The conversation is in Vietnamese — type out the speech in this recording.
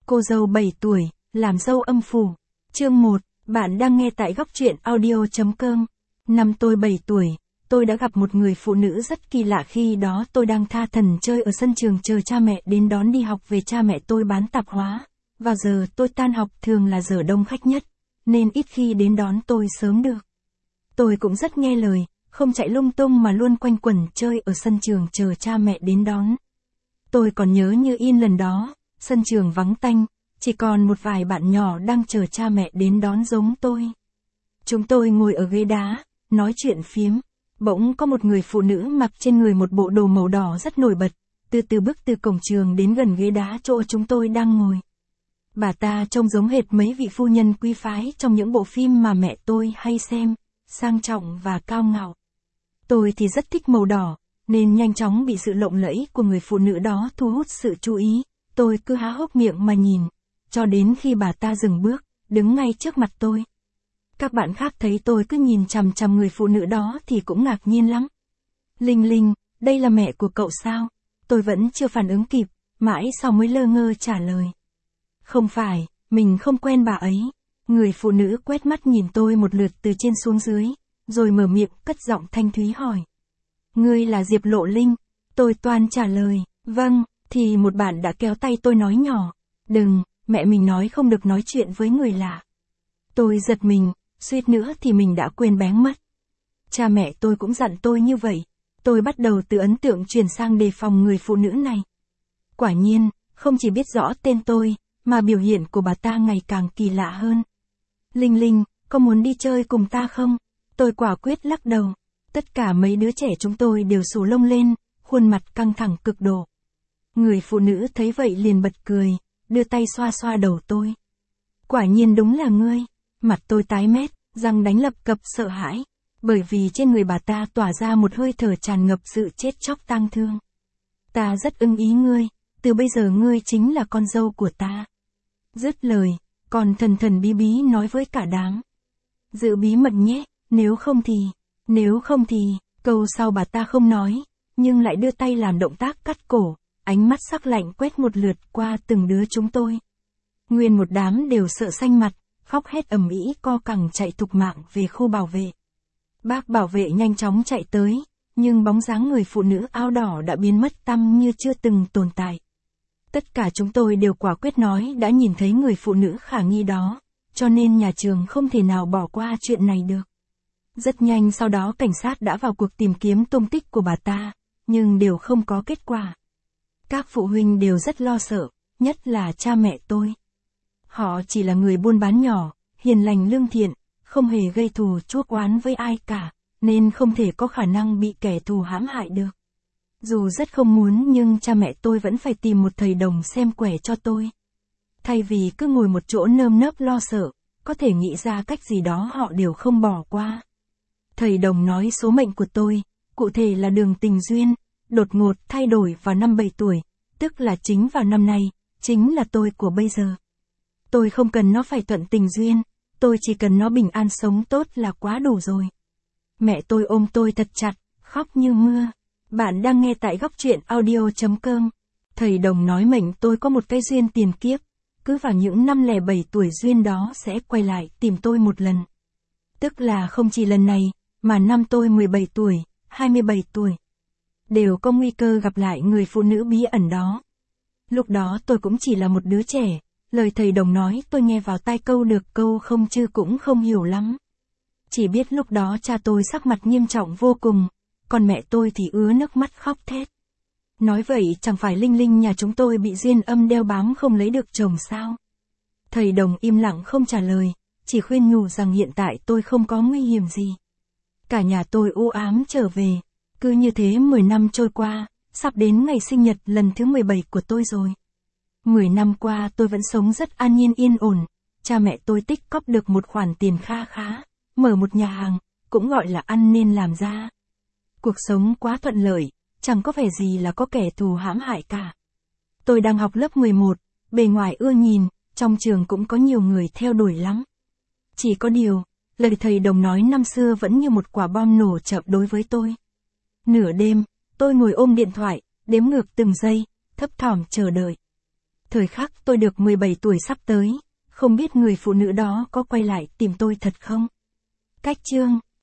Cô dâu 7 tuổi, làm dâu âm phủ. Chương 1, bạn đang nghe tại góc truyện audio.com. Năm tôi 7 tuổi, tôi đã gặp một người phụ nữ rất kỳ lạ. Khi đó tôi đang tha thẩn chơi ở sân trường chờ cha mẹ đến đón đi học về. Cha mẹ tôi bán tạp hóa. Vào giờ tôi tan học thường là giờ đông khách nhất, nên ít khi đến đón tôi sớm được. Tôi cũng rất nghe lời, không chạy lung tung mà luôn quanh quẩn chơi ở sân trường chờ cha mẹ đến đón. Tôi còn nhớ như in lần đó, sân trường vắng tanh, chỉ còn một vài bạn nhỏ đang chờ cha mẹ đến đón giống tôi. Chúng tôi ngồi ở ghế đá, nói chuyện phiếm. Bỗng có một người phụ nữ mặc trên người một bộ đồ màu đỏ rất nổi bật, từ từ bước từ cổng trường đến gần ghế đá chỗ chúng tôi đang ngồi. Bà ta trông giống hệt mấy vị phu nhân quý phái trong những bộ phim mà mẹ tôi hay xem, sang trọng và cao ngạo. Tôi thì rất thích màu đỏ, nên nhanh chóng bị sự lộng lẫy của người phụ nữ đó thu hút sự chú ý. Tôi cứ há hốc miệng mà nhìn, cho đến khi bà ta dừng bước, đứng ngay trước mặt tôi. Các bạn khác thấy tôi cứ nhìn chằm chằm người phụ nữ đó thì cũng ngạc nhiên lắm. Linh Linh, đây là mẹ của cậu sao? Tôi vẫn chưa phản ứng kịp, mãi sau mới lơ ngơ trả lời. Không phải, mình không quen bà ấy. Người phụ nữ quét mắt nhìn tôi một lượt từ trên xuống dưới, rồi mở miệng cất giọng thanh thúy hỏi. Ngươi là Diệp Lộ Linh? Tôi toan trả lời, vâng, thì một bạn đã kéo tay tôi nói nhỏ. Đừng, mẹ mình nói không được nói chuyện với người lạ. Tôi giật mình, suýt nữa thì mình đã quên bén mất. Cha mẹ tôi cũng dặn tôi như vậy. Tôi bắt đầu từ ấn tượng chuyển sang đề phòng người phụ nữ này. Quả nhiên, không chỉ biết rõ tên tôi, mà biểu hiện của bà ta ngày càng kỳ lạ hơn. Linh Linh, có muốn đi chơi cùng ta không? Tôi quả quyết lắc đầu. Tất cả mấy đứa trẻ chúng tôi đều xù lông lên, khuôn mặt căng thẳng cực độ. Người phụ nữ thấy vậy liền bật cười, đưa tay xoa xoa đầu tôi. Quả nhiên đúng là ngươi. Mặt tôi tái mét, răng đánh lập cập sợ hãi, bởi vì trên người bà ta tỏa ra một hơi thở tràn ngập sự chết chóc tang thương. Ta rất ưng ý ngươi, từ bây giờ ngươi chính là con dâu của ta. Dứt lời, còn thần thần bí bí nói với cả đám. Giữ bí mật nhé, nếu không thì, câu sau bà ta không nói, nhưng lại đưa tay làm động tác cắt cổ, ánh mắt sắc lạnh quét một lượt qua từng đứa chúng tôi. Nguyên một đám đều sợ xanh mặt, khóc hét ầm ĩ co cẳng chạy thục mạng về khu bảo vệ. Bác bảo vệ nhanh chóng chạy tới, nhưng bóng dáng người phụ nữ áo đỏ đã biến mất tăm như chưa từng tồn tại. Tất cả chúng tôi đều quả quyết nói đã nhìn thấy người phụ nữ khả nghi đó, cho nên nhà trường không thể nào bỏ qua chuyện này được. Rất nhanh sau đó cảnh sát đã vào cuộc tìm kiếm tung tích của bà ta, nhưng đều không có kết quả. Các phụ huynh đều rất lo sợ, nhất là cha mẹ tôi. Họ chỉ là người buôn bán nhỏ, hiền lành lương thiện, không hề gây thù chuốc oán với ai cả, nên không thể có khả năng bị kẻ thù hãm hại được. Dù rất không muốn nhưng cha mẹ tôi vẫn phải tìm một thầy đồng xem quẻ cho tôi. Thay vì cứ ngồi một chỗ nơm nớp lo sợ, có thể nghĩ ra cách gì đó họ đều không bỏ qua. Thầy đồng nói số mệnh của tôi, cụ thể là đường tình duyên, đột ngột thay đổi vào năm 7 tuổi, tức là chính vào năm nay, chính là tôi của bây giờ. Tôi không cần nó phải thuận tình duyên, tôi chỉ cần nó bình an sống tốt là quá đủ rồi. Mẹ tôi ôm tôi thật chặt, khóc như mưa. Bạn đang nghe tại góc truyện audio.com. Thầy đồng nói mệnh tôi có một cái duyên tiền kiếp, cứ vào những năm 07 tuổi duyên đó sẽ quay lại tìm tôi một lần. Tức là không chỉ lần này, mà năm tôi 17 tuổi, 27 tuổi, đều có nguy cơ gặp lại người phụ nữ bí ẩn đó. Lúc đó tôi cũng chỉ là một đứa trẻ, lời thầy đồng nói tôi nghe vào tai câu được câu không chứ cũng không hiểu lắm. Chỉ biết lúc đó cha tôi sắc mặt nghiêm trọng vô cùng, còn mẹ tôi thì ứa nước mắt khóc thét. Nói vậy chẳng phải Linh Linh nhà chúng tôi bị duyên âm đeo bám không lấy được chồng sao? Thầy đồng im lặng không trả lời, chỉ khuyên nhủ rằng hiện tại tôi không có nguy hiểm gì. Cả nhà tôi u ám trở về, cứ như thế 10 năm trôi qua, sắp đến ngày sinh nhật lần thứ 17 của tôi rồi. 10 năm qua tôi vẫn sống rất an nhiên yên ổn, cha mẹ tôi tích cóp được một khoản tiền kha khá, mở một nhà hàng, cũng gọi là ăn nên làm ra. Cuộc sống quá thuận lợi, chẳng có vẻ gì là có kẻ thù hãm hại cả. Tôi đang học lớp 11, bề ngoài ưa nhìn, trong trường cũng có nhiều người theo đuổi lắm. Chỉ có điều, lời thầy đồng nói năm xưa vẫn như một quả bom nổ chậm đối với tôi. Nửa đêm, tôi ngồi ôm điện thoại, đếm ngược từng giây, thấp thỏm chờ đợi. Thời khắc tôi được 17 tuổi sắp tới, không biết người phụ nữ đó có quay lại tìm tôi thật không? Cách chương